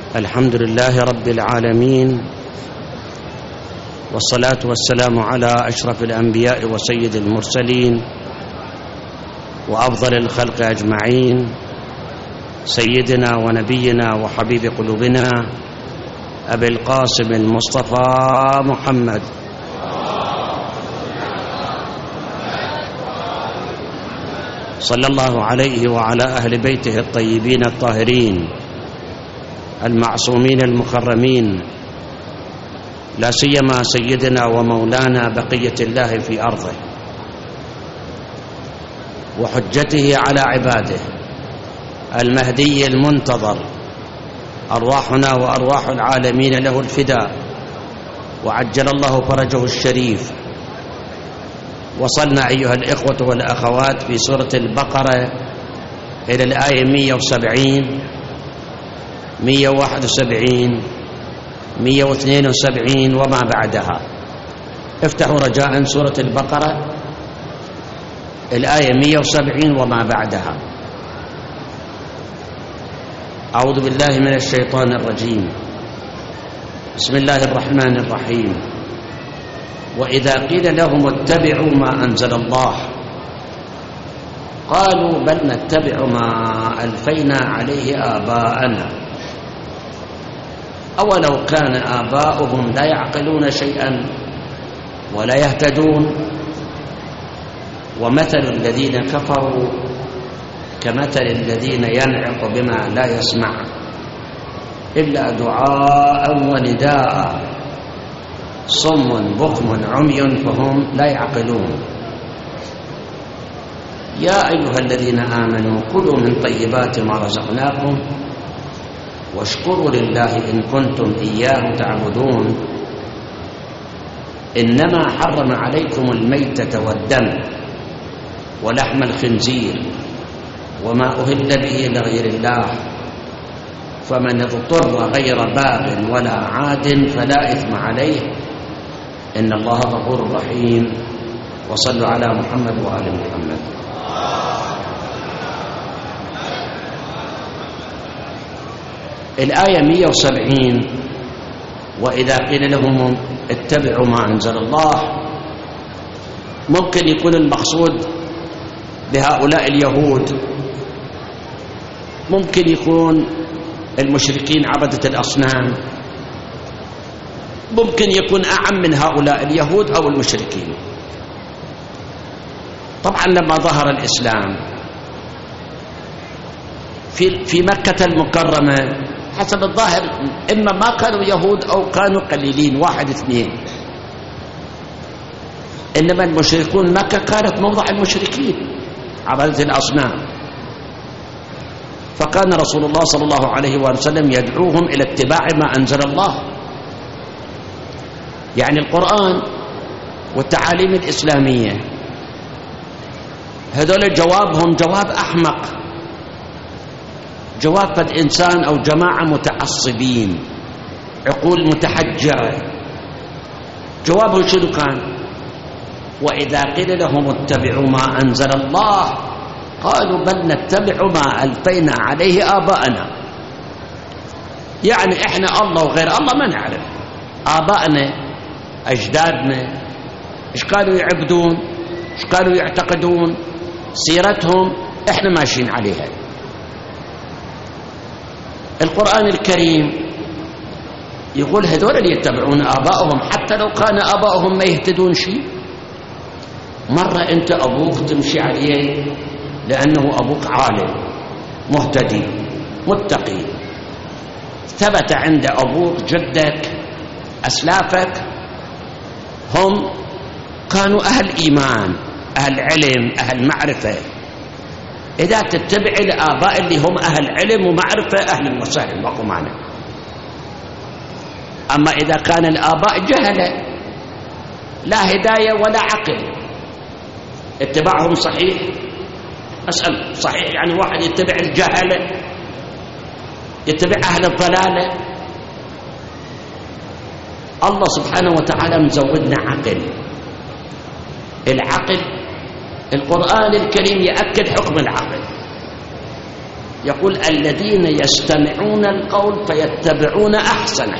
الحمد لله رب العالمين، والصلاة والسلام على أشرف الأنبياء وسيد المرسلين وأفضل الخلق أجمعين، سيدنا ونبينا وحبيب قلوبنا أبي القاسم المصطفى محمد صلى الله عليه وعلى أهل بيته الطيبين الطاهرين المعصومين المكرمين، لا سيما سيدنا ومولانا بقية الله في أرضه وحجته على عباده المهدي المنتظر، أرواحنا وأرواح العالمين له الفداء، وعجل الله فرجه الشريف. وصلنا أيها الإخوة والأخوات في سورة البقرة إلى الآية 170 171 172 وما بعدها. افتحوا رجاء سورة البقرة الآية 170 وما بعدها. أعوذ بالله من الشيطان الرجيم، بسم الله الرحمن الرحيم. وإذا قيل لهم اتبعوا ما أنزل الله قالوا بل نتبع ما ألفينا عليه آباءنا أولو كان آباؤهم لا يعقلون شيئا ولا يهتدون. ومثل الذين كفروا كمثل الذين ينعق بما لا يسمع إلا دعاء ونداء صم بكم عمي فهم لا يعقلون. يا أيها الذين آمنوا كلوا من طيبات ما رزقناكم واشكروا لله إن كنتم إياه تعبدون. إنما حرم عليكم الميتة والدم ولحم الخنزير وما أهل به لغير الله، فمن اضطر غير باغ ولا عاد فلا إثم عليه إن الله غفور رحيم. وصلوا على محمد وآل محمد. الآية 170 وإذا قيل لهم اتبعوا ما أنزل الله، ممكن يكون المقصود بهؤلاء اليهود، ممكن يكون المشركين عبدة الأصنام، ممكن يكون أعم من هؤلاء اليهود أو المشركين. طبعا لما ظهر الإسلام في مكة المكرمة حسب الظاهر إما ما كانوا يهود أو كانوا قليلين، واحد اثنين، إنما المشركون مكة كانت موضع المشركين عبادة الأصنام. فكان رسول الله صلى الله عليه وسلم يدعوهم إلى اتباع ما أنزل الله، يعني القرآن والتعاليم الإسلامية. هذول جوابهم جواب أحمق، جواب فد إنسان أو جماعة متعصبين عقول متحجرة. جوابه شنو كان؟ وإذا قيل لهم اتبعوا ما أنزل الله قالوا بل نتبع ما ألفينا عليه آباءنا. يعني إحنا الله وغير الله ما نعرف، آباءنا أجدادنا إيش كانوا يعبدون، إيش كانوا يعتقدون، سيرتهم إحنا ماشيين عليها. القرآن الكريم يقول هذول اللي يتبعون آباءهم حتى لو كان آباءهم ما يهتدون شيء. مرة أنت أبوك تمشي عليه لأنه أبوك عالم مهتدي متقي، ثبت عند أبوك جدك أسلافك هم كانوا أهل إيمان أهل علم أهل معرفة. إذا تتبع الآباء اللي هم أهل علم ومعرفة أهل وسهلا ماكو معنى. أما إذا كان الآباء جهلة لا هداية ولا عقل، اتباعهم صحيح؟ أسأل صحيح يعني واحد يتبع الجهلة يتبع أهل الضلالة؟ الله سبحانه وتعالى مزودنا عقل. العقل القرآن الكريم يأكد حكم العقل، يقول الذين يستمعون القول فيتبعون أحسنه،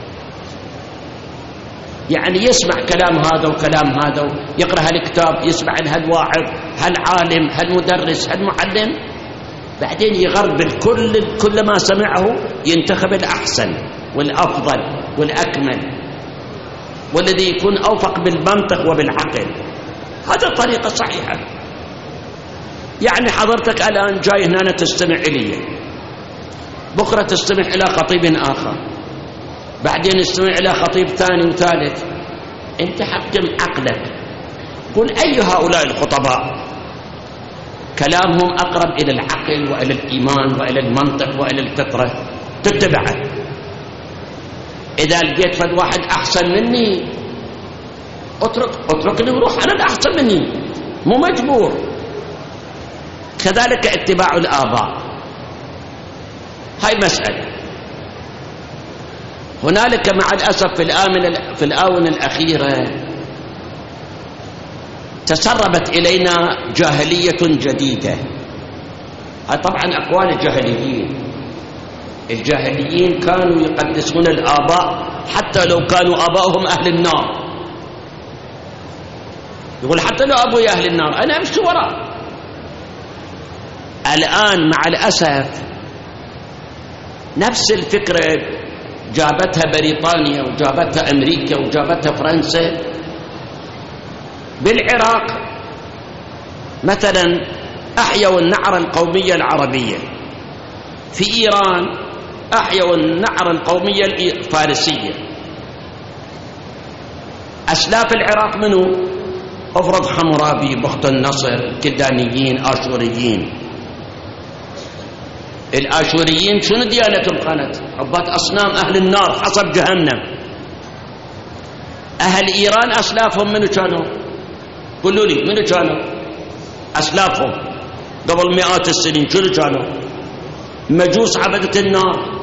يعني يسمع كلام هذا وكلام هذا، يقرأ هالكتاب، يسمع هالواعظ، هالعالم، هالمدرس، هالمعلم، بعدين يغربل كل ما سمعه ينتخب الأحسن والأفضل والأكمل والذي يكون أوفق بالمنطق وبالعقل. هذا طريقة صحيحة. يعني حضرتك الآن جاي هنا تستمع إلي، بكرة تستمع إلى خطيب آخر، بعدين تستمع إلى خطيب ثاني وثالث. أنت حكم عقلك، قل أي هؤلاء الخطباء كلامهم أقرب إلى العقل وإلى الإيمان وإلى المنطق وإلى الفطرة، تتبعه. إذا لقيت فد واحد أحسن مني اتركني وروح على الأحسن مني، مو مجبور. كذلك اتباع الآباء، هاي مسألة. هنالك مع الأسف في الآونة الأخيرة تسربت إلينا جاهلية جديدة. هاي طبعا أقوال الجاهليين كانوا يقدسون الآباء حتى لو كانوا آباؤهم أهل النار. يقول حتى لو أبوي أهل النار أنا أمشي وراء. الآن مع الأسف نفس الفكرة جابتها بريطانيا وجابتها أمريكا وجابتها فرنسا. بالعراق مثلا أحيوا النعرة القومية العربية، في إيران أحيوا النعرة القومية الفارسية. أسلاف العراق منه؟ أفرض حمورابي، بخت النصر، كلدانيين، آشوريين. الآشوريين شنو ديانتهم كانت؟ عباد أصنام، أهل النار حسب جهنم. أهل إيران أسلافهم منو كانوا؟ قولوا لي منو كانوا أسلافهم قبل مئات السنين؟ شنو كانوا؟ مجوس عبدة النار،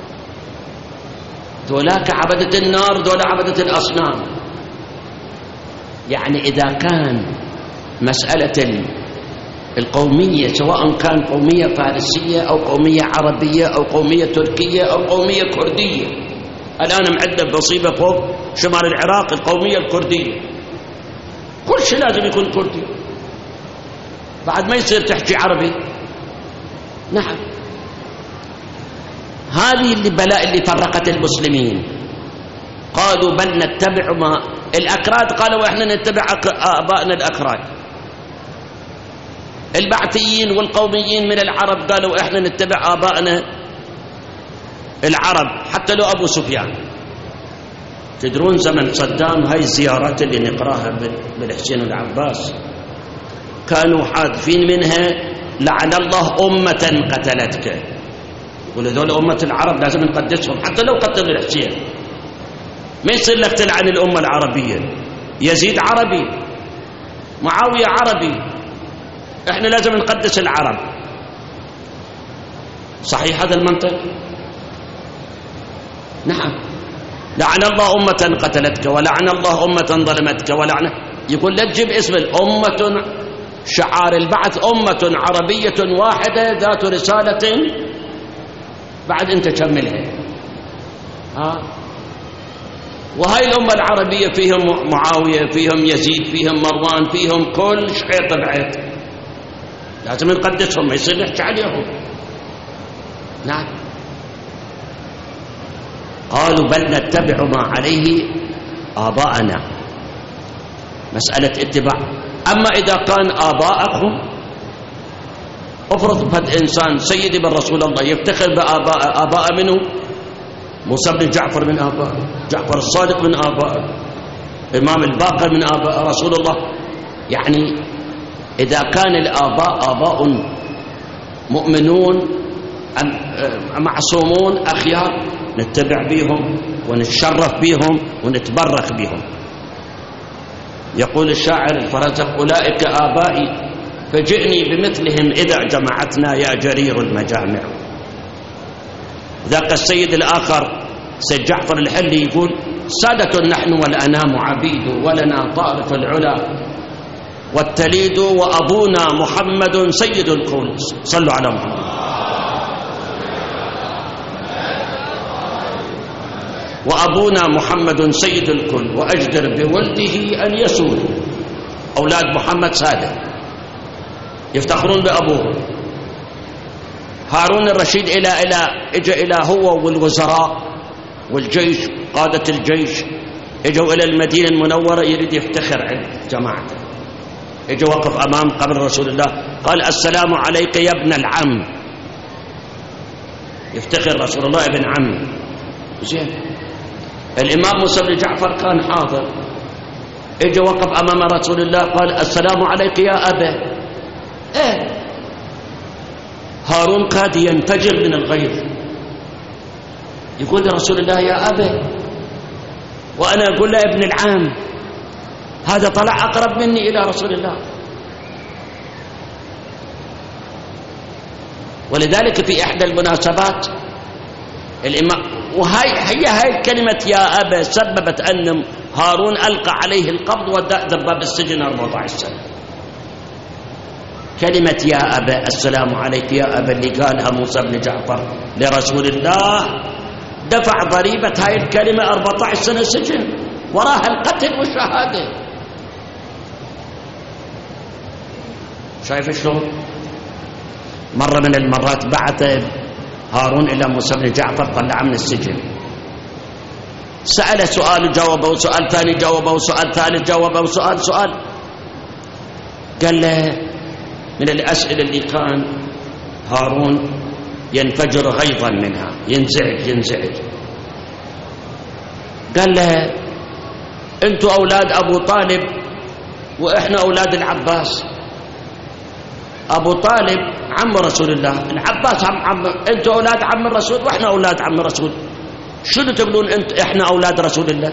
دولاك عبدة النار، دولا عبدة الأصنام. يعني إذا كان مسألة القومية سواء كان قومية فارسية أو قومية عربية أو قومية تركية أو قومية كردية، الآن معدة بصيبة فوق شمال العراق القومية الكردية، كل شيء لازم يكون كردي، بعد ما يصير تحكي عربي. نعم، هذه البلاء اللي فرقت المسلمين. قالوا بل نتبع ما الأكراد قالوا إحنا نتبع آبائنا الأكراد. البعثيين والقوميين من العرب قالوا إحنا نتبع آبائنا العرب حتى لو أبو سفيان. تدرون زمن صدام هاي الزيارات اللي نقراها بالحسين والعباس كانوا حادثين منها لعن الله أمة قتلتك. ولذول أمة العرب لازم نقدسهم حتى لو قتلوا الحسين. ما يصير لك تلعن الأمة العربية. يزيد عربي، معاوية عربي، احنا لازم نقدس العرب. صحيح هذا المنطق؟ نعم. لعن الله أمة قتلتك ولعن الله أمة ظلمتك ولعن. يقول لا تجيب اسم الأمة، شعار البعث أمة عربية واحدة ذات رسالة، بعد انت كملها. وهاي الأمة العربية فيهم معاوية، فيهم يزيد، فيهم مروان، فيهم كل شعيط بعيط، لازم نقدسهم، ما يصير نحكي عليهم. نعم. قالوا بل نتبع ما عليه آباءنا، مسألة اتباع. أما إذا كان آباءكم، افرض فد إنسان سيدي بن رسول الله يفتخر بآباء منه، موسى بن جعفر من آباء، جعفر الصادق من آباء، إمام الباقر من آباء رسول الله. يعني إذا كان الآباء آباء مؤمنون معصومون أخيار نتبع بهم ونتشرف بهم ونتبرك بهم. يقول الشاعر الفرزق أولئك آبائي فجئني بمثلهم إذا جمعتنا يا جرير المجامع. ذاك السيد الآخر سيد جعفر الحلي يقول سادة نحن والأنام عبيد ولنا طارف العلا والتليد وأبونا محمد سيد الكون. صلوا على محمد. وأبونا محمد سيد الكل وأجدر بولده أن يسود. أولاد محمد سادة يفتخرون بأبوهم. هارون الرشيد إجا إلى هو والوزراء والجيش، قادة الجيش اجوا إلى المدينة المنورة يريد يفتخر عند جماعته. اجا وقف أمام قبر رسول الله قال السلام عليك يا ابن العم. يفتخر رسول الله ابن عمي. زين. الإمام موسى بن جعفر كان حاضر، اجا وقف أمام رسول الله قال السلام عليك يا أبا. هارون كاد ينفجر من الغيظ، يقول لرسول الله يا أبا، وأنا أقول له ابن العام. هذا طلع أقرب مني إلى رسول الله. ولذلك في إحدى المناسبات الإمام، هي كلمة يا أبا سببت أن هارون ألقى عليه القبض ودب بالسجن 14 سنة. كلمة يا أبا، السلام عليك يا أبا، اللي قالها موسى بن جعفر لرسول الله دفع ضريبة هاي الكلمة 14 سنة سجن، وراها القتل والشهادة. شايف شلون؟ مرة من المرات بعث هارون إلى موسى بن جعفر، طلعه من السجن، سأله سؤال وجاوبه، وسؤال ثاني جاوبه، وسؤال ثالث جاوبه، وسؤال سؤال. قال له من الأسئلة اللي كان هارون ينفجر غيظا منها، ينزعج. قال له أنتوا أولاد أبو طالب وإحنا أولاد العباس. أبو طالب عم رسول الله، العباس عم أنتوا أولاد عم الرسول وإحنا أولاد عم الرسول، شنو تقولون إحنا أولاد رسول الله؟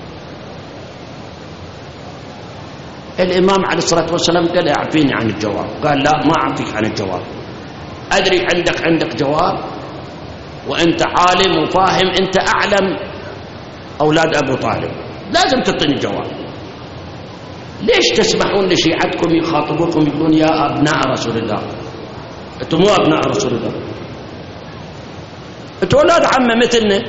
الإمام عليه الصلاة والسلام قال أعفيني عن الجواب. قال لا، ما أعفيك عن الجواب، أدري عندك جواب، وأنت عالم وفاهم، أنت أعلم أولاد أبو طالب، لازم تعطيني جواب. ليش تسمحون لشيعتكم يخاطبوكم يقولون يا أبناء رسول الله؟ أنتم مو أبناء رسول الله، أنتم أولاد عمه مثلنا.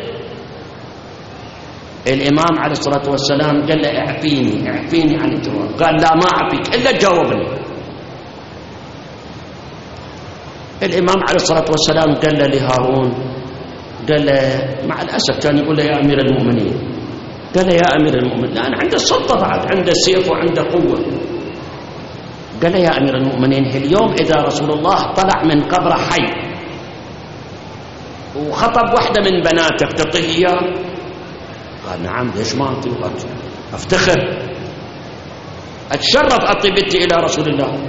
الإمام عليه الصلاة والسلام قال له اعفيني عن الجواب. قال لا، ما أعفيك إلا تجاوبني. الإمام عليه الصلاة والسلام قال له لهارون، قال له مع الأسف كان يقول له يا أمير المؤمنين، قال له يا أمير المؤمنين، لأن عنده السلطة بعد، عنده السيف وعنده قوة. قال له يا أمير المؤمنين، اليوم إذا رسول الله طلع من قبره حي وخطب واحدة من بناتك تعطيه إياه؟ قال نعم، ليش ما أعطي؟ أفتخر أتشرف أعطي بنتي إلى رسول الله.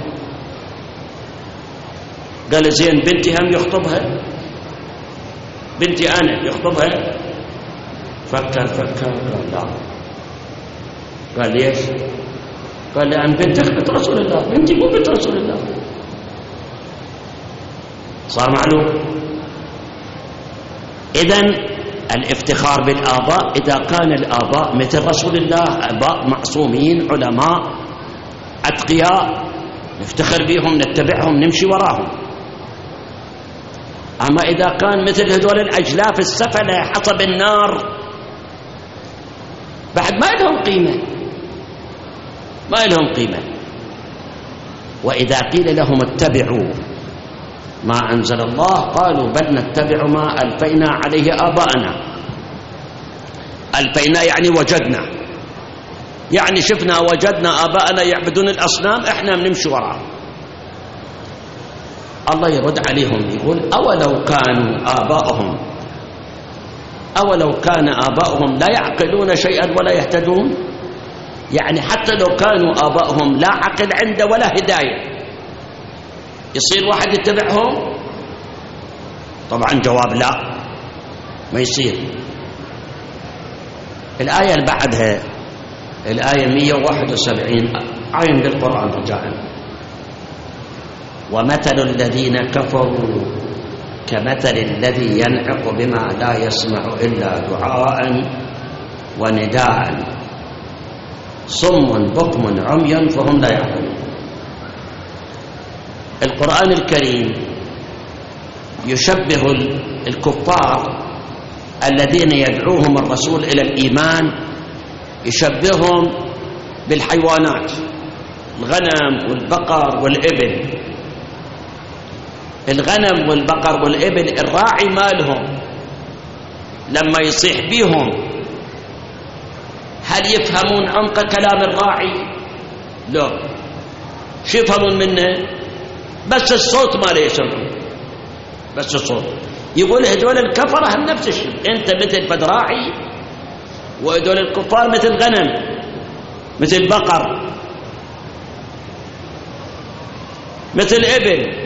قال زين، بنتي هم يخطبها؟ بنتي أنا يخطبها؟ فكر قال لا. قال ليش؟ قال لأن بنتك بنت رسول الله، بنتي مو بنت رسول الله. صار معلوم؟ إذن الافتخار بالآباء إذا كان الآباء مثل رسول الله، آباء معصومين علماء أتقياء، نفتخر بهم، نتبعهم، نمشي وراهم. أما إذا كان مثل هذول الأجلاف السفلة حطب النار، بعد ما لهم قيمة، ما لهم قيمة. وإذا قيل لهم اتبعوا ما أنزل الله قالوا بل نتبع ما ألفينا عليه آباءنا. ألفينا يعني وجدنا، يعني شفنا وجدنا آباءنا يعبدون الأصنام، إحنا بنمشي وراء. الله يرد عليهم يقول أولو كان آباؤهم لا يعقلون شيئا ولا يهتدون. يعني حتى لو كانوا آباؤهم لا عقل عنده ولا هداية، يصير واحد يتبعهم؟ طبعا جواب لا، ما يصير. الآية اللي بعدها، الآية 171 عين بالقرآن رجاءً. ومثل الذين كفروا كمثل الذي ينعق بما لا يسمع إلا دعاء ونداء صم بكم عمي فهم لا يعقلون. القرآن الكريم يشبه الكفار الذين يدعوهم الرسول إلى الإيمان يشبههم بالحيوانات، الغنم والبقر والإبل. الغنم والبقر والإبل الراعي مالهم لما يصيح بيهم هل يفهمون عمق كلام الراعي؟ لا. شو يفهمون منه؟ بس الصوت ما له يسمعون، بس الصوت. يقول هذول الكفرة هم نفس الشيء، انت مثل فد راعي وهذول الكفار مثل غنم مثل بقر مثل إبل.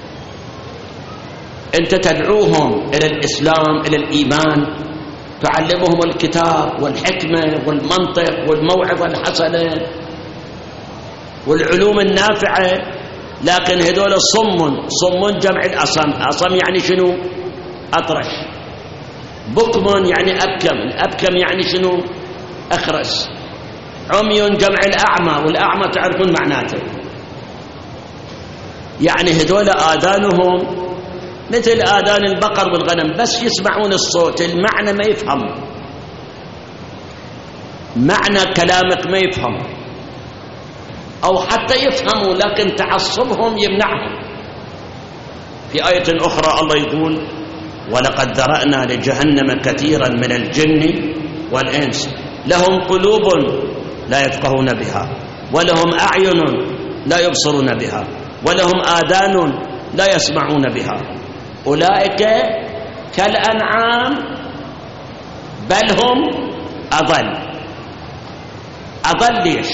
انت تدعوهم الى الاسلام، الى الايمان، تعلمهم الكتاب والحكمه والمنطق والموعظه الحسنه والعلوم النافعه، لكن هذول صم جمع الاصم. اصم يعني شنو؟ اطرش. بكم يعني ابكم، الابكم يعني شنو؟ اخرس. عمي جمع الاعمى، والاعمى تعرفون معناته، يعني هذول آذانهم مثل آذان البقر والغنم، بس يسمعون الصوت، المعنى ما يفهم، معنى كلامك ما يفهم، أو حتى يفهموا لكن تعصبهم يمنعهم. في آية أخرى الله يقول: ولقد ذرأنا لجهنم كثيرا من الجن والإنس لهم قلوب لا يفقهون بها، ولهم أعين لا يبصرون بها، ولهم آذان لا يسمعون بها، أولئك كالأنعام بل هم أضل. أضل ليش؟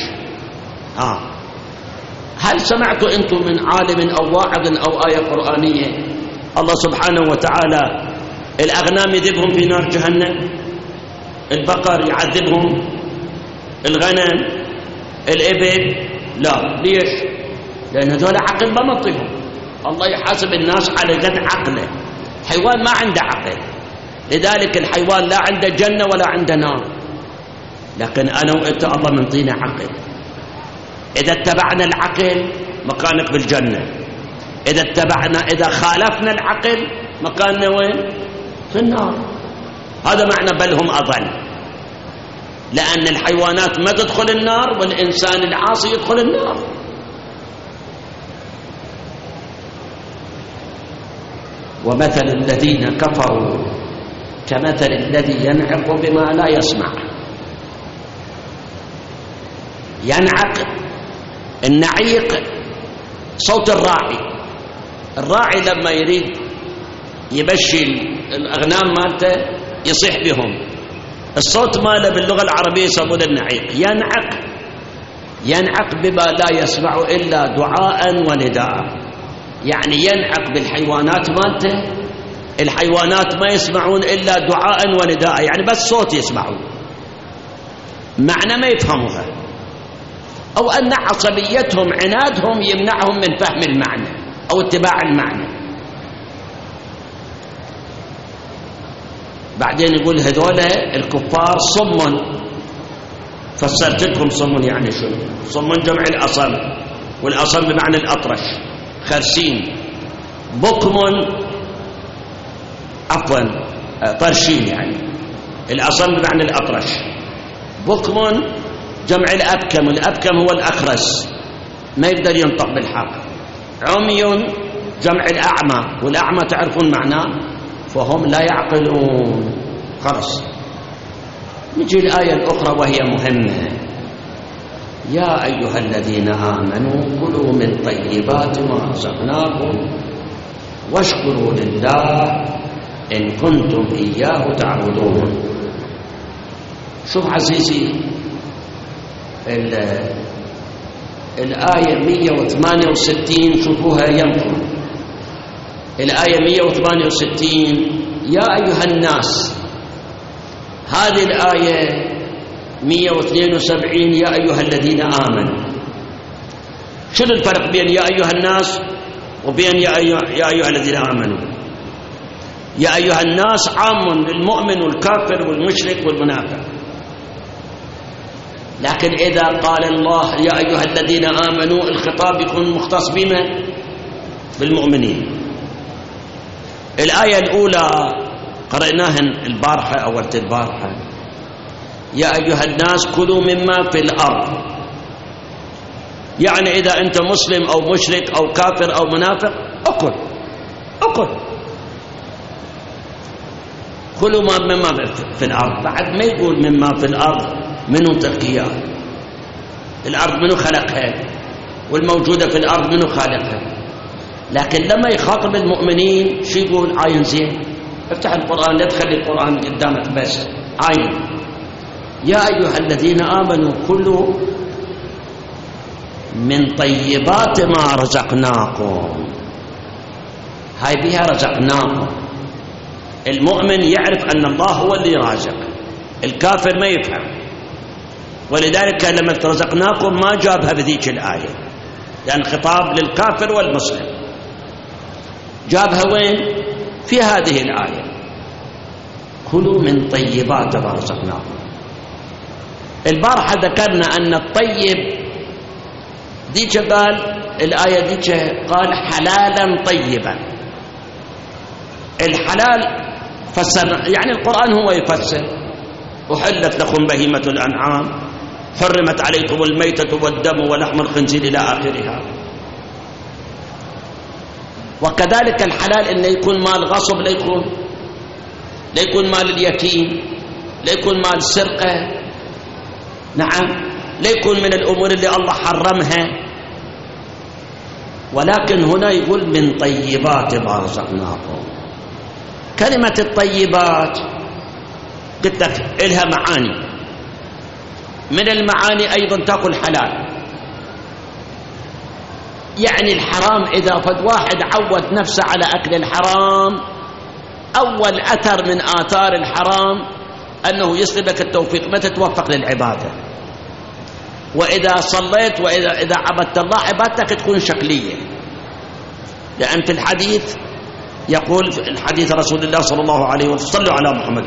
هل سمعتوا أنتم من عالم أو واعظ أو آية قرآنية الله سبحانه وتعالى الأغنام يذبهم في نار جهنم، البقر يعذبهم، الغنم، الإبل؟ لا. ليش؟ لأن هذول عقل ما منطقهم، الله يحاسب الناس على قد عقله. حيوان ما عنده عقل، لذلك الحيوان لا عنده جنة ولا عنده نار، لكن أنا وإنت الله منطينا عقل. إذا اتبعنا العقل مكانك بالجنة، إذا خالفنا العقل مكاننا وين؟ في النار. هذا معنى بل هم أضل، لأن الحيوانات ما تدخل النار والإنسان العاصي يدخل النار. ومثل الذين كفروا كمثل الذي ينعق بما لا يسمع. ينعق، النعيق صوت الراعي. الراعي لما يريد يبشي الأغنام مالته يصيح بهم، الصوت ماله باللغة العربية يسمونه النعيق. ينعق بما لا يسمع إلا دعاء ونداء، يعني ينعق بالحيوانات مالته، الحيوانات ما يسمعون إلا دعاء ونداء، يعني بس صوت يسمعون، معنى ما يفهموها، أو أن عصبيتهم عنادهم يمنعهم من فهم المعنى أو اتباع المعنى. بعدين يقول هذول الكفار صم. فسرت لكم صم يعني شنو؟ صم جمع الأصم، والأصم بمعنى الأطرش، خرسين. بكم عفوا طرشين، يعني الأصم بمعنى الأطرش. بكم جمع الأبكم، والأبكم هو الأخرس ما يقدر ينطق بالحق. عمي جمع الأعمى، والأعمى تعرفون معناه، فهم لا يعقلون. خلاص نجي الآية الأخرى وهي مهمة: يا أيها الذين آمنوا كلوا من طيبات ما رزقناكم واشكروا لله إن كنتم إياه تعبدون. شوف عزيزي الآية 168، شوفوها يمكن الآية 168: يا أيها الناس. هذه الآية 172: يا أيها الذين آمنوا. شنو الفرق بين يا أيها الناس وبين يا أيها الذين آمنوا؟ يا أيها الناس عام للمؤمن والكافر والمشرك والمنافق، لكن إذا قال الله يا أيها الذين آمنوا الخطاب يكون مختص بما؟ بالمؤمنين. الآية الأولى قرأناها البارحة أو البارحة: يا أيها الناس كلوا مما في الأرض. يعني إذا أنت مسلم أو مشرك أو كافر أو منافق أكل كلوا مما في الأرض. بعد ما يقول مما في الأرض منو تركيا، الأرض منو خلقها، والموجودة في الأرض منو خالقها. لكن لما يخاطب المؤمنين شو يقول؟ عاين زين، افتح القرآن، لا تخلي القرآن قدامك بس، عاين: يا أيها الذين آمنوا كلوا من طيبات ما رزقناكم. هاي بها رزقناكم. المؤمن يعرف أن الله هو اللي رازق، الكافر ما يفهم. ولذلك لما رزقناكم ما جابها بذيك الآية، لأن خطاب للكافر والمسلم. جابها وين؟ في هذه الآية: كلوا من طيبات ما رزقناكم. البارحة ذكرنا أن الطيب ديك قال الآية ديك قال حلالا طيبا. الحلال فسر، يعني القرآن هو يفسر: أحلت لكم بهيمة الأنعام، حرمت عليكم الميتة والدم ولحم الخنزير إلى آخرها. وكذلك الحلال إنه يكون مال غصب، لا يكون مال اليتيم، لا يكون مال سرقة، نعم، لا يكون من الأمور اللي الله حرمها. ولكن هنا يقول من طيبات ما رزقناكم. كلمة الطيبات قلت لك إلها معاني، من المعاني أيضا تأكل حلال. يعني الحرام إذا فد واحد عود نفسه على أكل الحرام، أول أثر من آثار الحرام أنه يسلب لك التوفيق، ما تتوفق للعبادة. وإذا صليت وإذا عبدت الله عبادتك تكون شكلية. لأن في الحديث يقول، في الحديث رسول الله صلى الله عليه وسلم: صلوا على محمد.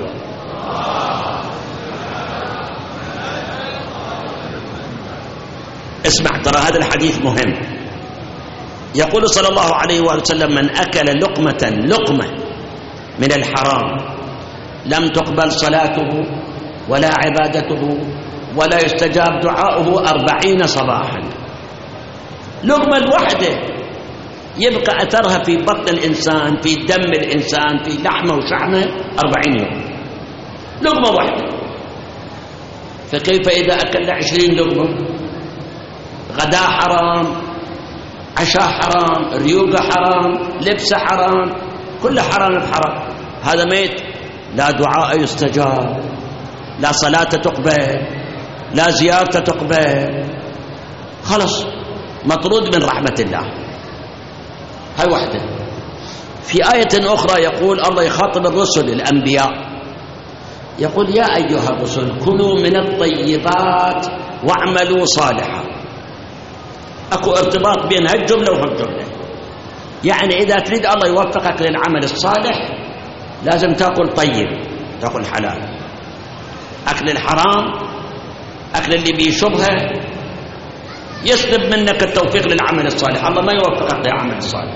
اسمع، ترى هذا الحديث مهم. يقول صلى الله عليه وسلم: من أكل لقمة من الحرام لم تقبل صلاته ولا عبادته ولا يستجاب دعاؤه 40 صباحا. لقمة الوحدة يبقى أثرها في بطن الإنسان، في دم الإنسان، في لحمه وشحمه 40 يوم. لقمة واحدة. فكيف إذا أكل 20 لقمة؟ غداء حرام، عشاء حرام، ريوقة حرام، لبسة حرام، كل حرام بحرام. هذا ميت، لا دعاء يستجاب، لا صلاة تقبل، لا زيارة تقبل، خلص مطرود من رحمة الله. هاي واحدة. في آية أخرى يقول الله يخاطب الرسل الأنبياء، يقول: يا أيها الرسل كلوا من الطيبات واعملوا صالحا. أكو ارتباط بين هالجملة وهالجملة. يعني إذا تريد الله يوفقك للعمل الصالح لازم تأكل طيب، تأكل حلال. أكل الحرام، أكل اللي بيه شبهة، يسلب منك التوفيق للعمل الصالح، الله ما يوفقك للعمل الصالح.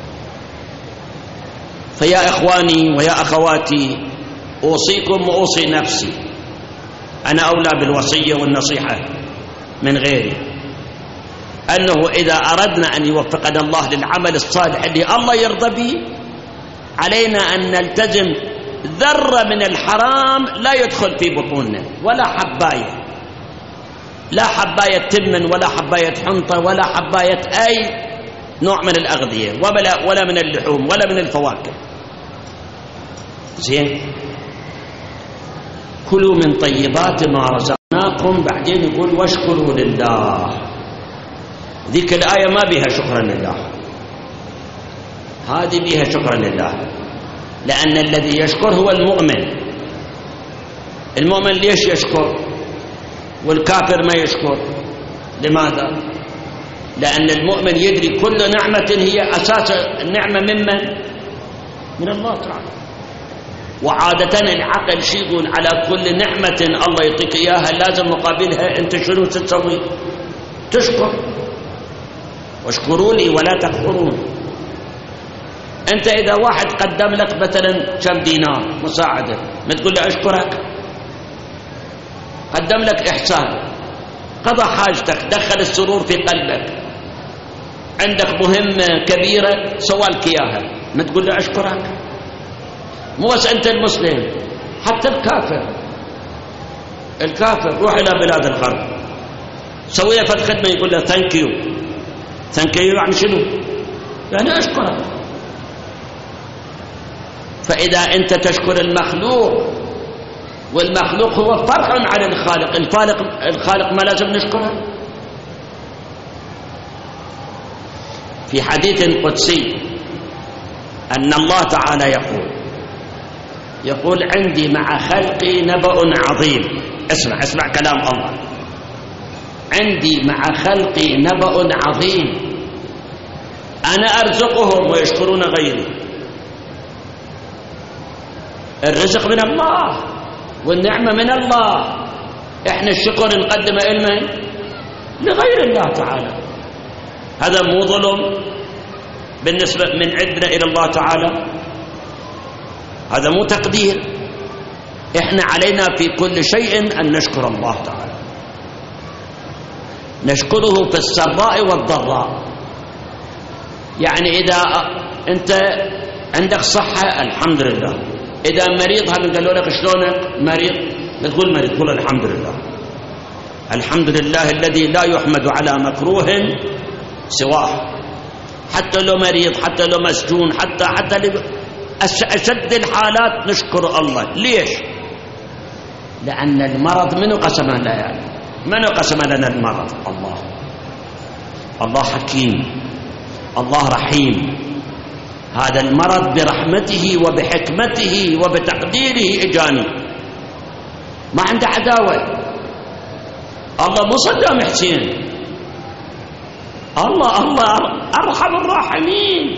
فيا إخواني ويا أخواتي، أوصيكم وأوصي نفسي، أنا أولى بالوصية والنصيحة من غيري، أنه إذا أردنا أن يوفقنا الله للعمل الصالح اللي الله يرضى به، علينا أن نلتزم ذرة من الحرام لا يدخل في بطوننا، ولا حباية، لا حباية تمن ولا حباية حنطة ولا حباية أي نوع من الأغذية، ولا من اللحوم ولا من الفواكه. زين، كلوا من طيبات ما رزقناكم. بعدين يقول: واشكروا لله. ذيك الآية ما بها شكرا لله، هذه بها شكرا لله، لأن الذي يشكر هو المؤمن. المؤمن ليش يشكر والكافر ما يشكر؟ لماذا؟ لأن المؤمن يدري كل نعمة هي أساس النعمة من الله تعالى. وعادة العقل شي يقول على كل نعمة الله يعطيك إياها لازم مقابلها أنت شنو تسوي؟ تشكر. واشكروا لي ولا تكفرون. أنت إذا واحد قدم لك مثلا كم دينار مساعدة ما تقول له أشكرك؟ قدم لك إحسان، قضى حاجتك، دخل السرور في قلبك، عندك مهمة كبيرة سوالك إياها، ما تقول له أشكرك؟ مو بس أنت المسلم، حتى الكافر روح إلى بلاد الغرب سوي له خدمة يقول له ثانك يو. ثانك يو يعني شنو؟ يعني أشكرك. فإذا أنت تشكر المخلوق، والمخلوق هو فرع عن الخالق، الخالق ما لازم نشكره. في حديث قدسي أن الله تعالى يقول عندي مع خلقي نبأ عظيم. اسمع كلام الله. عندي مع خلقي نبأ عظيم، أنا أرزقهم ويشكرون غيري. الرزق من الله والنعمة من الله، إحنا الشكر نقدمه إلمن؟ لغير الله تعالى. هذا مو ظلم بالنسبة من عندنا إلى الله تعالى، هذا مو تقدير. إحنا علينا في كل شيء أن نشكر الله تعالى، نشكره في السراء والضراء. يعني إذا أنت عندك صحة الحمد لله، إذا مريض هم قالوا لك شلونك مريض، لا تقول مريض، قول الحمد لله. الحمد لله الذي لا يحمد على مكروه سواه، حتى لو مريض، حتى لو مسجون، حتى أشد الحالات نشكر الله. ليش؟ لأن المرض منو قسم لنا؟ يعني منو قسم لنا المرض؟ الله حكيم، الله رحيم. هذا المرض برحمته وبحكمته وبتقديره إجاني، ما عنده عداوة. الله مو صدام حسين، الله أرحم الراحمين،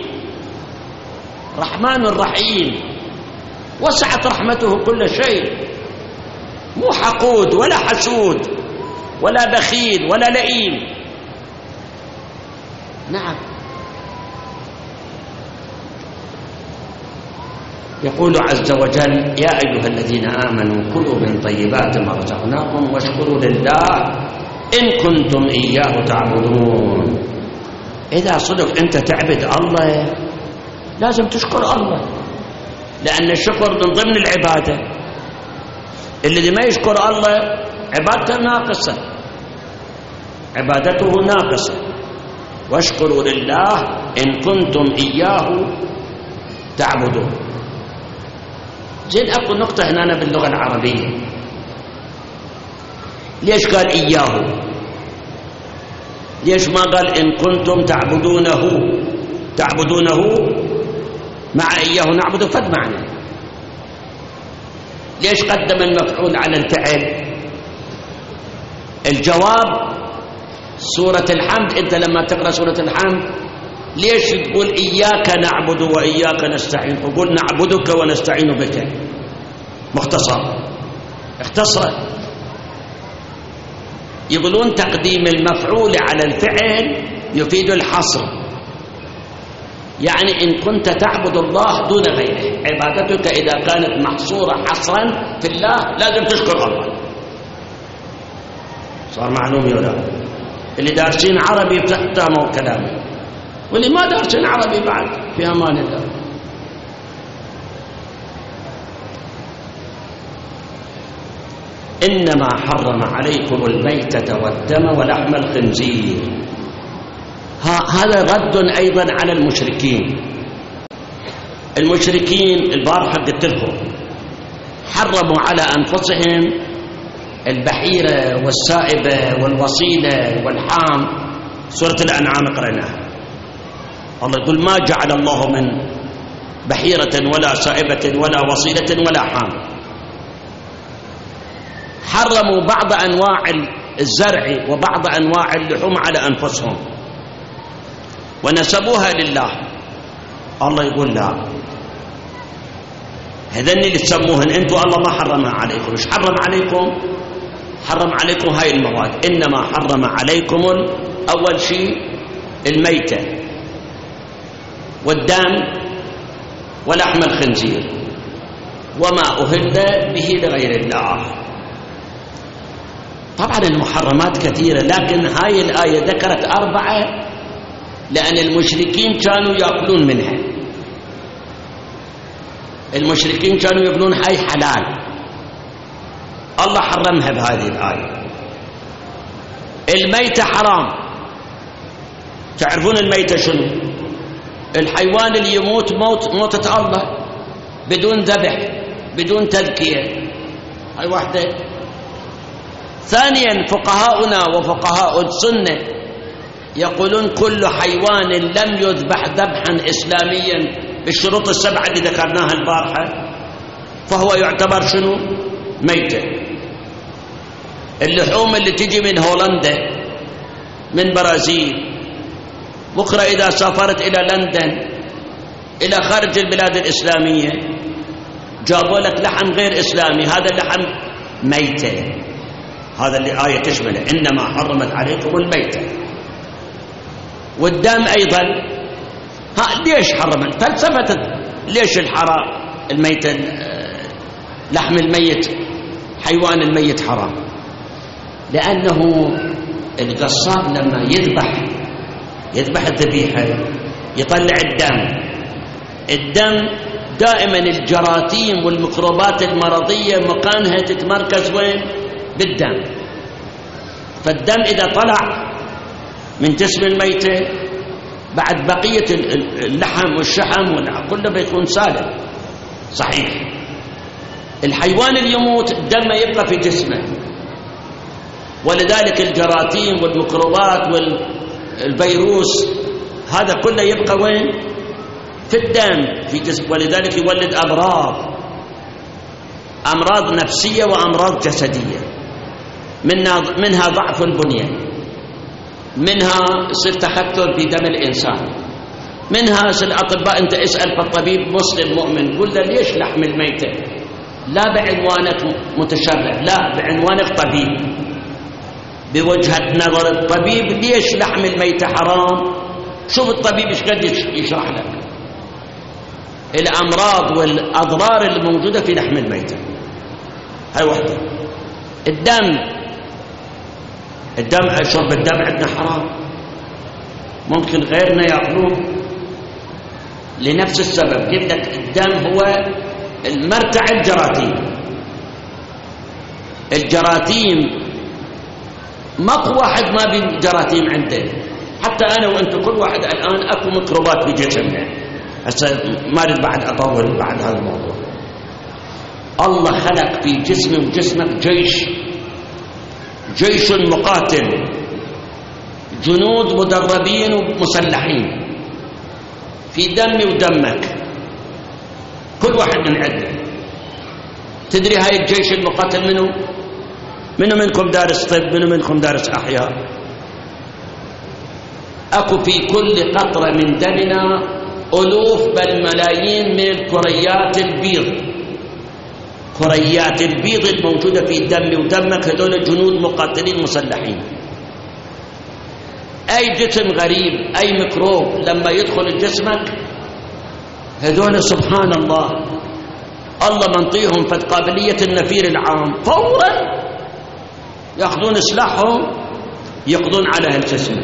رحمن الرحيم، وسعت رحمته كل شيء. مو حقود ولا حسود ولا بخيل ولا لئيم. نعم. يقول عز وجل يا أيها الذين آمنوا كلوا من طيبات ما رزقناكم واشكروا لله إن كنتم إياه تعبدون. إذا صدق أنت تعبد الله لازم تشكر الله، لأن الشكر من ضمن العبادة. الذي ما يشكر الله عبادته ناقصة، عبادته ناقصة. واشكروا لله إن كنتم إياه تعبدون. زين أكو نقطة هنا باللغة العربية، ليش قال إياه؟ ليش ما قال إن كنتم تعبدونه مع إياه نعبد؟ فد معنى. ليش قدم المفعول على الفعل؟ الجواب سورة الحمد. أنت لما تقرأ سورة الحمد ليش تقول إياك نعبد وإياك نستعين؟ تقول نعبدك ونستعين بك، اختصر. يقولون تقديم المفعول على الفعل يفيد الحصر، يعني إن كنت تعبد الله دون غيره، عبادتك إذا كانت محصورة حصرا في الله لازم تشكر الله. صار معلوم يا ولاد؟ اللي دارسين عربي فهموا كلامي، واللي ما دارسين عربي بعد في أمان الله. إنما حرم عليكم الميتة والدم ولحم الخنزير. هذا رد أيضا على المشركين البارحة قلت لكم حرموا على أنفسهم البحيرة والسائبة والوصيلة والحام. سورة الأنعام قرأناها، الله يقول ما جعل الله من بحيرة ولا سائبة ولا وصيلة ولا حام. حرموا بعض أنواع الزرع وبعض أنواع اللحوم على أنفسهم ونسبوها لله. الله يقول لا، هذن اللي تسموهن أنتم الله ما حرمها عليكم. مش حرم عليكم؟ حرم عليكم هاي المواد. إنما حرم عليكم أول شيء الميتة والدم ولحم الخنزير وما أهل به لغير الله. طبعا المحرمات كثيرة، لكن هاي الآية ذكرت 4 لأن المشركين كانوا يأكلون منها. المشركين كانوا يقولون هاي حلال، الله حرمها بهذه الآية. الميتة حرام. تعرفون الميتة شنو؟ الحيوان اللي يموت موتة الله بدون ذبح بدون تذكية، هاي واحدة. ذانيا فقهاؤنا وفقهاء السنة يقولون كل حيوان لم يذبح ذبحا إسلاميا بالشروط ال7 اللي ذكرناها البارحة فهو يعتبر شنو؟ ميتة. اللحوم اللي تجي من هولندا من برازيل، بكرة إذا سافرت إلى لندن إلى خارج البلاد الإسلامية جابوا لك لحم غير إسلامي، هذا اللحم ميتة. هذا اللي آية تشمله، إنما حرمت عليكم الميتة. والدم أيضا، ليش حرمت؟ فلسفة ليش الحرام الميتة، لحم الميت، حيوان الميت حرام؟ لأنه القصاب لما يذبح الذبيحة يطلع الدم دائما الجراثيم والميكروبات المرضية مكانها تتمركز وين؟ بالدم. فالدم إذا طلع من جسم الميتة بعد بقية اللحم والشحم كله بيكون سالم صحيح. الحيوان اللي يموت الدم يبقى في جسمه، ولذلك الجراثيم والميكروبات والفيروس هذا كله يبقى وين؟ في الدم في جسم، ولذلك يولد أمراض نفسية وأمراض جسدية، منها ضعف البنية، منها يصير تخثر في دم الإنسان، منها الأطباء. أنت اسأل فالطبيب مسلم مؤمن قل له ليش لحم الميتة؟ لا بعنوانك متشرع، لا بعنوانك طبيب، بوجهة نظر الطبيب ليش لحم الميتة حرام. شوف الطبيب ايش قد يشرح لك الأمراض والأضرار اللي موجودة في لحم الميتة. هاي واحدة. شرب الدم عندنا حرام، ممكن غيرنا يأكلوه لنفس السبب. قلت لك الدم هو المرتع الجراثيم ماكو واحد ما بين جراثيم عنده، حتى أنا وأنت كل واحد الآن أكو ميكروبات بجسمنا. هسه ما أريد بعد أطول بعد هذا الموضوع. الله خلق في جسمي وجسمك جيش مقاتل، جنود مدربين ومسلحين في دمي ودمك، كل واحد من عندنا. تدري هاي الجيش المقاتل منو منكم دارس طب؟ منو منكم دارس أحياء؟ أكو في كل قطرة من دمنا ألوف بل ملايين من الكريات البيض الموجودة في دمي ودمك، هذول جنود مقاتلين مسلحين. أي جسم غريب، أي ميكروب لما يدخل جسمك هذول سبحان الله منطيهم فد قابلية النفير العام، فورا يأخذون سلاحهم يقضون على هالجسم،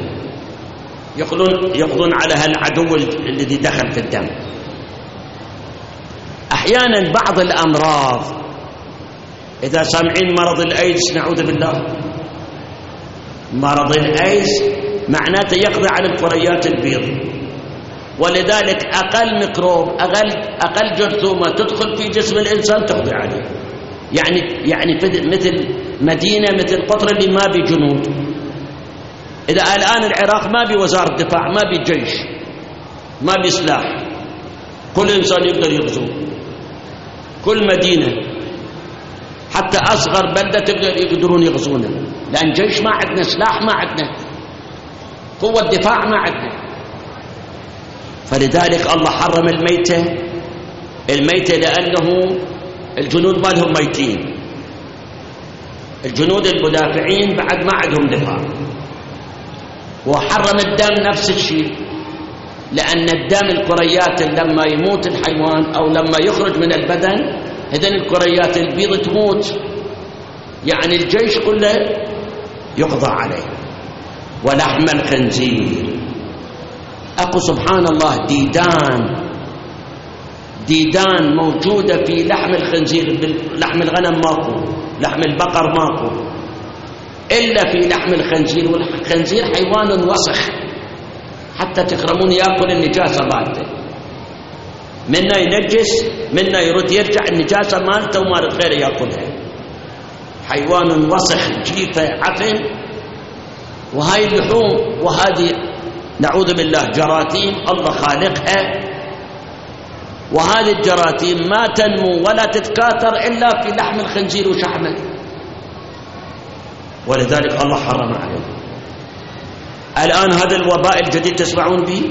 يقضون على هالعدو الذي دخل في الدم. أحيانا بعض الأمراض إذا سامعين مرض الأيدز، نعوذ بالله، مرض الأيدز معناته يقضي على الكريات البيض، ولذلك أقل ميكروب أقل جرثومة تدخل في جسم الإنسان تقضي عليه. يعني مثل مدينة مثل قطر اللي ما بي جنود. إذا الآن العراق ما بي وزارة دفاع، ما بي جيش، ما بي سلاح، كل إنسان يقدر يغزو، كل مدينة حتى أصغر بلدة يقدرون يغزونه، لأن جيش ما عندنا، سلاح ما عندنا، قوة دفاع ما عندنا. فلذلك الله حرم الميتة لأنه الجنود ما لهم ميتين، الجنود المدافعين بعد ما عندهم دفاع. وحرم الدم نفس الشيء، لأن الدم الكريات لما يموت الحيوان أو لما يخرج من البدن هذين الكريات البيض تموت، يعني الجيش كله يقضى عليه. ولحم الخنزير أكو سبحان الله ديدان موجودة في لحم الخنزير، لحم الغنم ماكو، لحم البقر ماكو، إلا في لحم الخنزير. والخنزير حيوان وسخ حتى تكرمون يأكل النجاسة مالته، منا ينجس منا يرد يرجع النجاسة مالته ومالت غيره يأكلها. حيوان وسخ جيفة عفن. وهاي اللحوم وهذه نعوذ بالله جراثيم الله خالقها، وهذه الجراثيم ما تنمو ولا تتكاثر إلا في لحم الخنزير وشحمه، ولذلك الله حرم عليه. الآن هذا الوباء الجديد تسمعون به،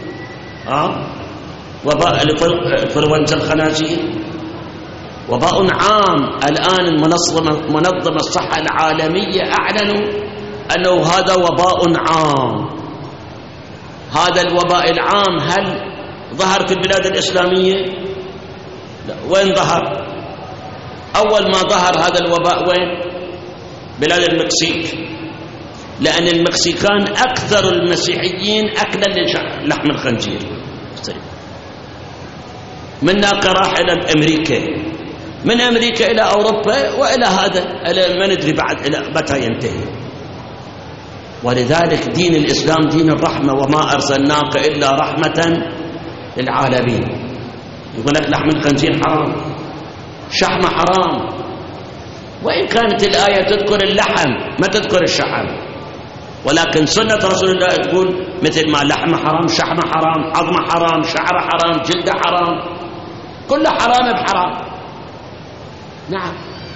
وباء الإنفلونزا الخنازير، وباء عام. الآن منظمة الصحة العالمية أعلنوا أنه هذا وباء عام. هذا الوباء العام هل ظهر في البلاد الإسلامية؟ لا. وين ظهر؟ أول ما ظهر هذا الوباء وين؟ بلاد المكسيك، لأن المكسيكان أكثر المسيحيين أكلا للحم الخنزير. من هناك راح إلى أمريكا، من أمريكا إلى أوروبا وإلى هذا ما ندري بعد إلى متى ينتهي. ولذلك دين الإسلام دين الرحمة، وما أرسلناك إلا رحمة للعالمين. يقول لك لحم الخنزير حرام، شحمه حرام، وإن كانت الآية تذكر اللحم ما تذكر الشحم، ولكن سنة رسول الله تقول مثل ما لحم حرام، شحمه حرام، عظمه حرام، شعره حرام، جلده حرام، كله حرام بحرام. نعم.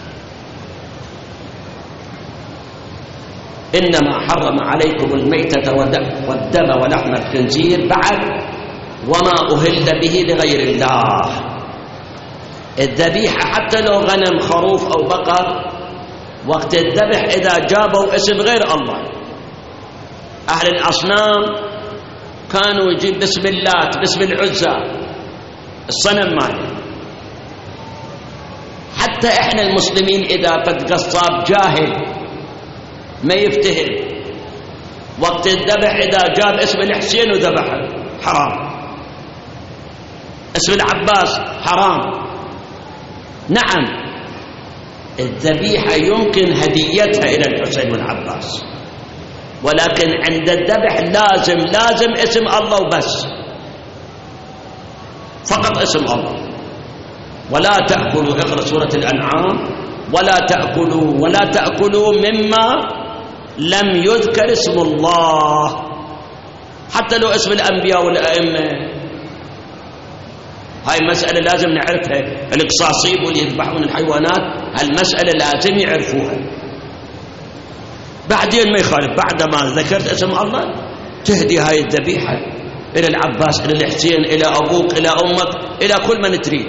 إنما حرم عليكم الميتة والدم ولحم الخنزير بعد وما أهل به لغير الله. الذبيحة حتى لو غنم خروف أو بقر، وقت الذبح إذا جابوا اسم غير الله، أهل الأصنام كانوا يجيب باسم اللات، باسم العزى، الصنم ماله. حتى إحنا المسلمين إذا فد قصاب جاهل ما يفتهم، وقت الذبح إذا جاب اسم الحسين وذبحه حرام، اسم العباس حرام. نعم، الذبيحة يمكن هديتها إلى الحسين والعباس، ولكن عند الذبح لازم اسم الله وبس، فقط اسم الله. ولا تأكلوا، اقرأ سورة الأنعام، ولا تأكلوا مما لم يذكر اسم الله، حتى لو اسم الأنبياء والأئمة. هاي مسألة لازم نعرفها. القصاصين واللي يذبحون الحيوانات هالمسألة لازم يعرفوها. بعدين ما يخالف، بعدما ذكرت اسم الله تهدي هاي الذبيحة إلى العباس، إلى الحسين، إلى أبوك، إلى أمك، إلى كل من تريد.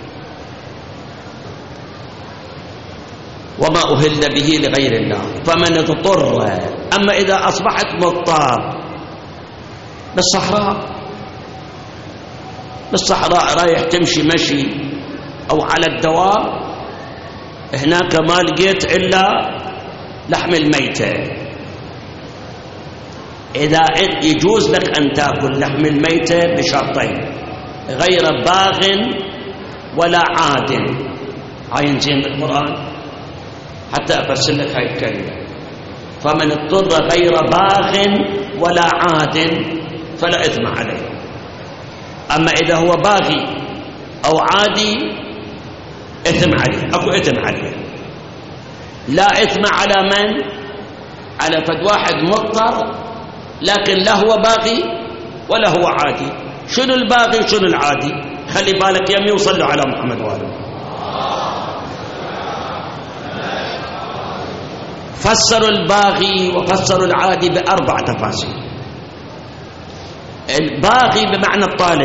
وما أهل به لغير الله فمن اضطر. أما إذا أصبحت مضطر بالصحراء رايح تمشي مشي أو على الدوام، هناك ما لقيت إلا لحم الميتة، إذا يجوز لك أن تأكل لحم الميتة بشرطين: غير باغ ولا عاد. عين زين بالقرآن حتى أفسر لك هاي الكلمة. فمن اضطر غير باغ ولا عاد فلا إثم عليه. أما إذا هو باغي أو عادي إثم عليه، أكو إثم عليه. لا إثم على من؟ على فد واحد مضطر لكن لا هو باغي ولا هو عادي. شنو الباغي وشنو العادي؟ خلي بالك يمي وصلوا على محمد وآله. فسروا الباغي وفسروا العادي بأربع تفاسير. الباغي بمعنى الطالب،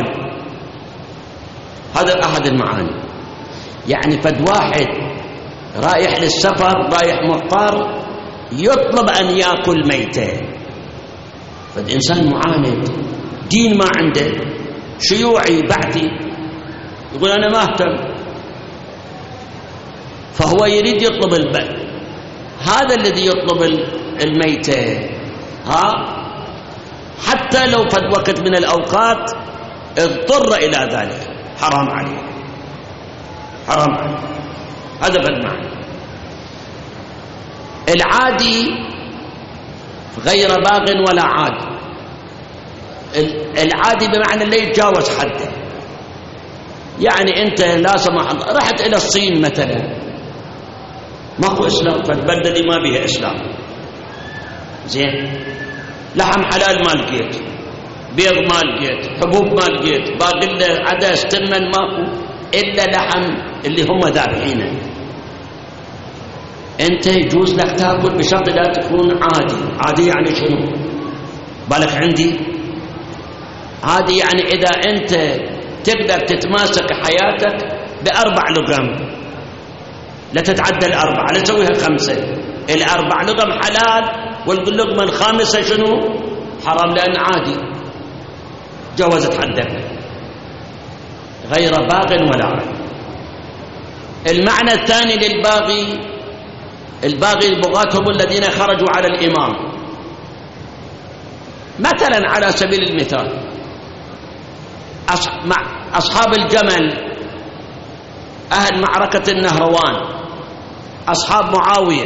هذا أحد المعاني. يعني فد واحد رايح للسفر، رايح مضطر يطلب أن يأكل ميتة. فد إنسان معاند دين ما عنده، شيوعي بعثي، يقول أنا ما أهتم، فهو يريد يطلب هذا الذي يطلب الميتة حتى لو في وقت من الأوقات اضطر إلى ذلك حرام عليه، حرام عليه. هذا بالمعنى. العادي غير باغ ولا عاد. العادي بمعنى لا يتجاوز حده، يعني أنت لا سمح الله رحت إلى الصين مثلا، ماكو إسلام، فالبلدة دي ما بيها إسلام، زين، لحم حلال ما لقيت، بيض ما لقيت، حبوب ما لقيت، باقي له عدس تمن ماكو إلا لحم اللي هم ذابحينه. أنت يجوز لك تأكل بشرط لا تكون عادي. عادي يعني شنو؟ بالك عندي عادي يعني إذا أنت تقدر تتماسك حياتك ب4 لقم، لا تتعدى ال4، لا تسويها 5. ال4 لقم حلال، واللقمة الخامسة شنو؟ حرام، لأن عادي جوزت حدك، غير باغ ولا عاد. المعنى الثاني للباغي، الباغي البغاة هم الذين خرجوا على الإمام. مثلا على سبيل المثال أصحاب الجمل، أهل معركة النهروان، أصحاب معاوية،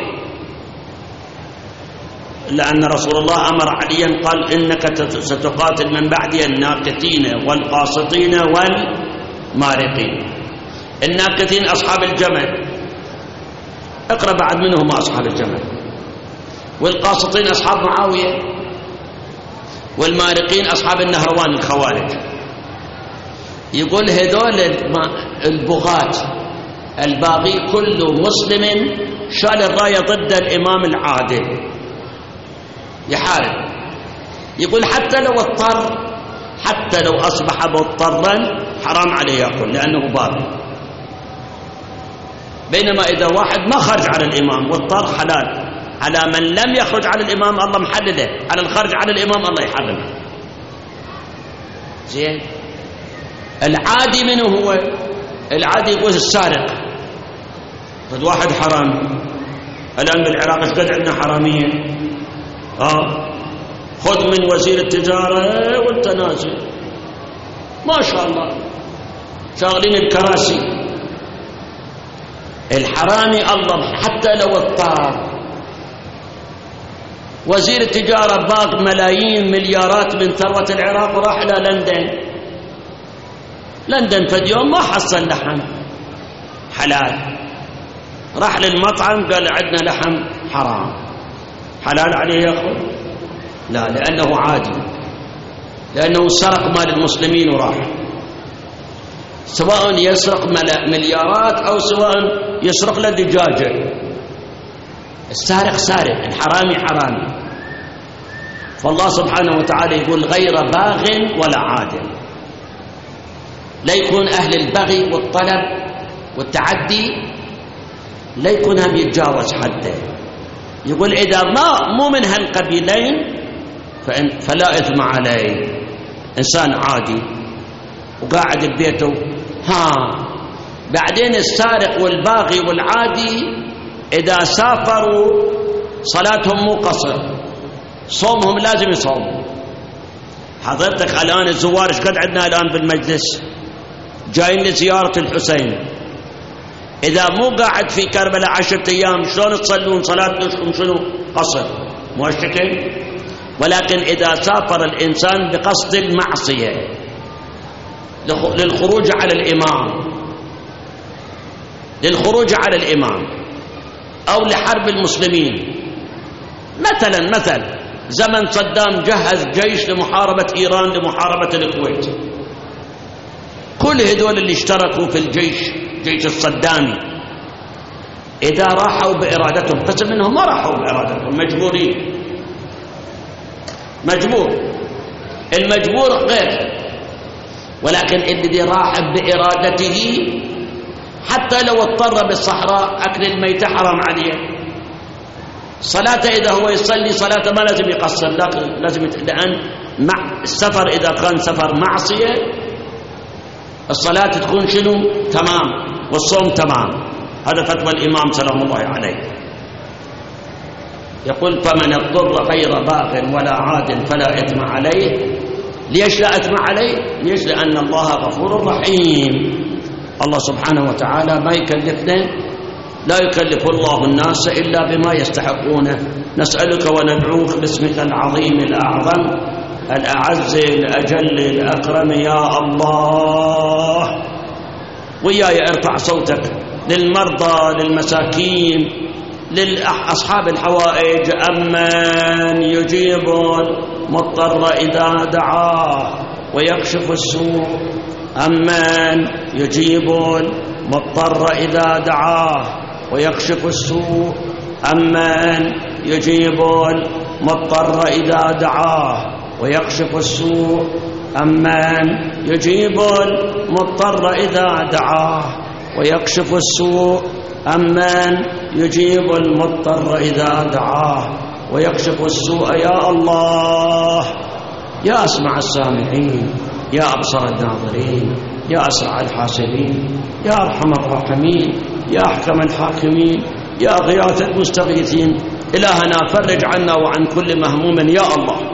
لأن رسول الله أمر عليا قال إنك ستقاتل من بعدي الناكثين والقاسطين والمارقين. الناكثين أصحاب الجمل، اقرأ بعد منهم أصحاب الجمل. والقاسطين أصحاب معاوية، والمارقين أصحاب النهروان الخوارج. يقول هذول البغاة الباغي كل مسلم شال الراية ضد الإمام العادل يحارب. يقول حتى لو اضطر، حتى لو أصبح مضطرا حرام عليه يأكل لأنه باغي. بينما إذا واحد ما خرج على الإمام واضطر حلال. على من لم يخرج على الإمام الله محلله، على الخرج على الإمام الله يحرمه. زين. العادي منه هو؟ العادي يقول السارق، قد واحد حرام. الآن بالعراق ايش قد عندنا حرامية؟ خذ من وزير التجارة وانت نازل ما شاء الله شاغلين الكراسي. الحرامي الله حتى لو اضطر. وزير التجارة باق ملايين مليارات من ثروة العراق وراح إلى لندن في اليوم ما حصل لحم حلال، راح للمطعم قال عندنا لحم حرام، حلال عليه يأخذ؟ لا، لأنه عادي، لأنه سرق مال المسلمين وراح، سواء يسرق مليارات أو سواء يسرق له دجاجة. السارق سارق، الحرامي حرامي. فالله سبحانه وتعالى يقول غير باغ ولا عادل. لا يكون أهل البغي والطلب والتعدي لا يكون هم يتجاوز حده. يقول إذا مو من هالقبيلين فلا إثم عليه. إنسان عادي وقاعد ببيته. بعدين السارق والباغي والعادي إذا سافروا صلاتهم مو قصر، صومهم لازم يصوموا. حضرتك الآن الزوار ايش قد عندنا الآن بالمجلس جايين لزيارة الحسين، إذا مو قاعد في كربلاء 10 أيام شلون تصلون صلاتكم شنو؟ قصر، مو هالشكل. ولكن إذا سافر الإنسان بقصد المعصية للخروج على الإمام أو لحرب المسلمين، مثل زمن صدام جهز جيش لمحاربة إيران، لمحاربة الكويت، كل هذول اللي اشتركوا في جيش الصدامي إذا راحوا بإرادتهم، قسم منهم ما راحوا بإرادتهم، مجبورين. المجبور غير، ولكن الذي راح بإرادته حتى لو اضطر بالصحراء أكل الميتة حرام عليه. صلاته إذا هو يصلي صلاته ما لازم يقصر، لازم، لأن مع السفر إذا كان سفر معصية الصلاة تكون شنو؟ تمام، والصوم تمام. هذا فتوى الإمام سلام الله عليه. يقول فمن اضطر غير باغ ولا عاد فلا إثم عليه. ليش لا إثم عليه؟ ليش؟ لأن الله غفور رحيم. الله سبحانه وتعالى ما يكلفنا، لا يكلف الله الناس إلا بما يستحقونه. نسألك وندعوك باسمك العظيم الأعظم الأعز الأجل الأكرم يا الله. وياي ارفع صوتك للمرضى للمساكين لأصحاب الحوائج. أمن يجيب المضطر إذا دعاه ويكشف السوء. أمن يجيب المضطر إذا دعاه ويكشف السوء. أمن يجيب المضطر إذا دعاه ويكشف السوء. أمن يجيب المضطر إذا دعاه ويكشف السوء. أمن يجيب المضطر إذا دعاه ويكشف السوء. يا الله، يا أسمع السامعين، يا أبصر الناظرين، يا أسرع الحاسبين، يا أرحم الراحمين، يا أحكم الحاكمين، يا غياث المستغيثين. إلهنا فرج عنا وعن كل مهموم يا الله.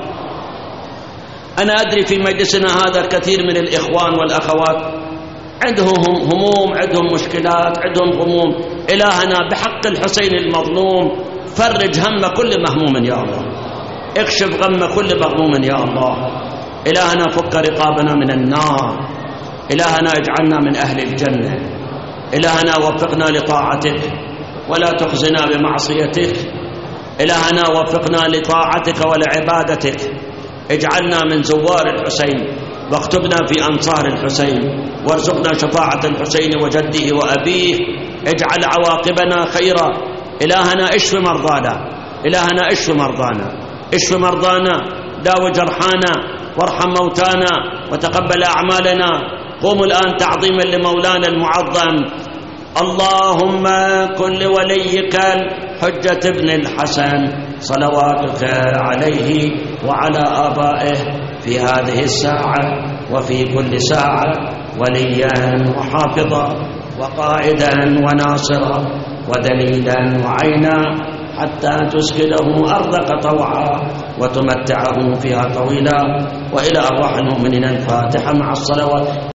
أنا أدري في مجلسنا هذا الكثير من الإخوان والأخوات عندهم هموم، عندهم مشكلات، عندهم غموم. إلهنا بحق الحسين المظلوم فرج هم كل مهموم يا الله، اكشف غم كل مغموم يا الله. إلهنا فك رقابنا من النار. إلهنا اجعلنا من أهل الجنة. إلهنا وفقنا لطاعتك ولا تخزنا بمعصيتك. إلهنا وفقنا لطاعتك ولعبادتك. اجعلنا من زوار الحسين واكتبنا في أنصار الحسين وارزقنا شفاعة الحسين وجده وأبيه. اجعل عواقبنا خيرا. إلهنا اشف مرضانا، إلهنا اشف مرضانا، اشف مرضانا، داو جرحانا وارحم موتانا وتقبل أعمالنا. قوموا الآن تعظيما لمولانا المعظم. اللهم كن لوليك الحجة ابن الحسن صلواتك عليه وعلى آبائه في هذه الساعة وفي كل ساعة وليا وحافظا وقائدا وناصرا ودليلا وعينا حتى تسكنه أرضك طوعا وتمتعه فيها طويلا. وإلى أرواح المؤمنين الفاتحة مع الصلوات.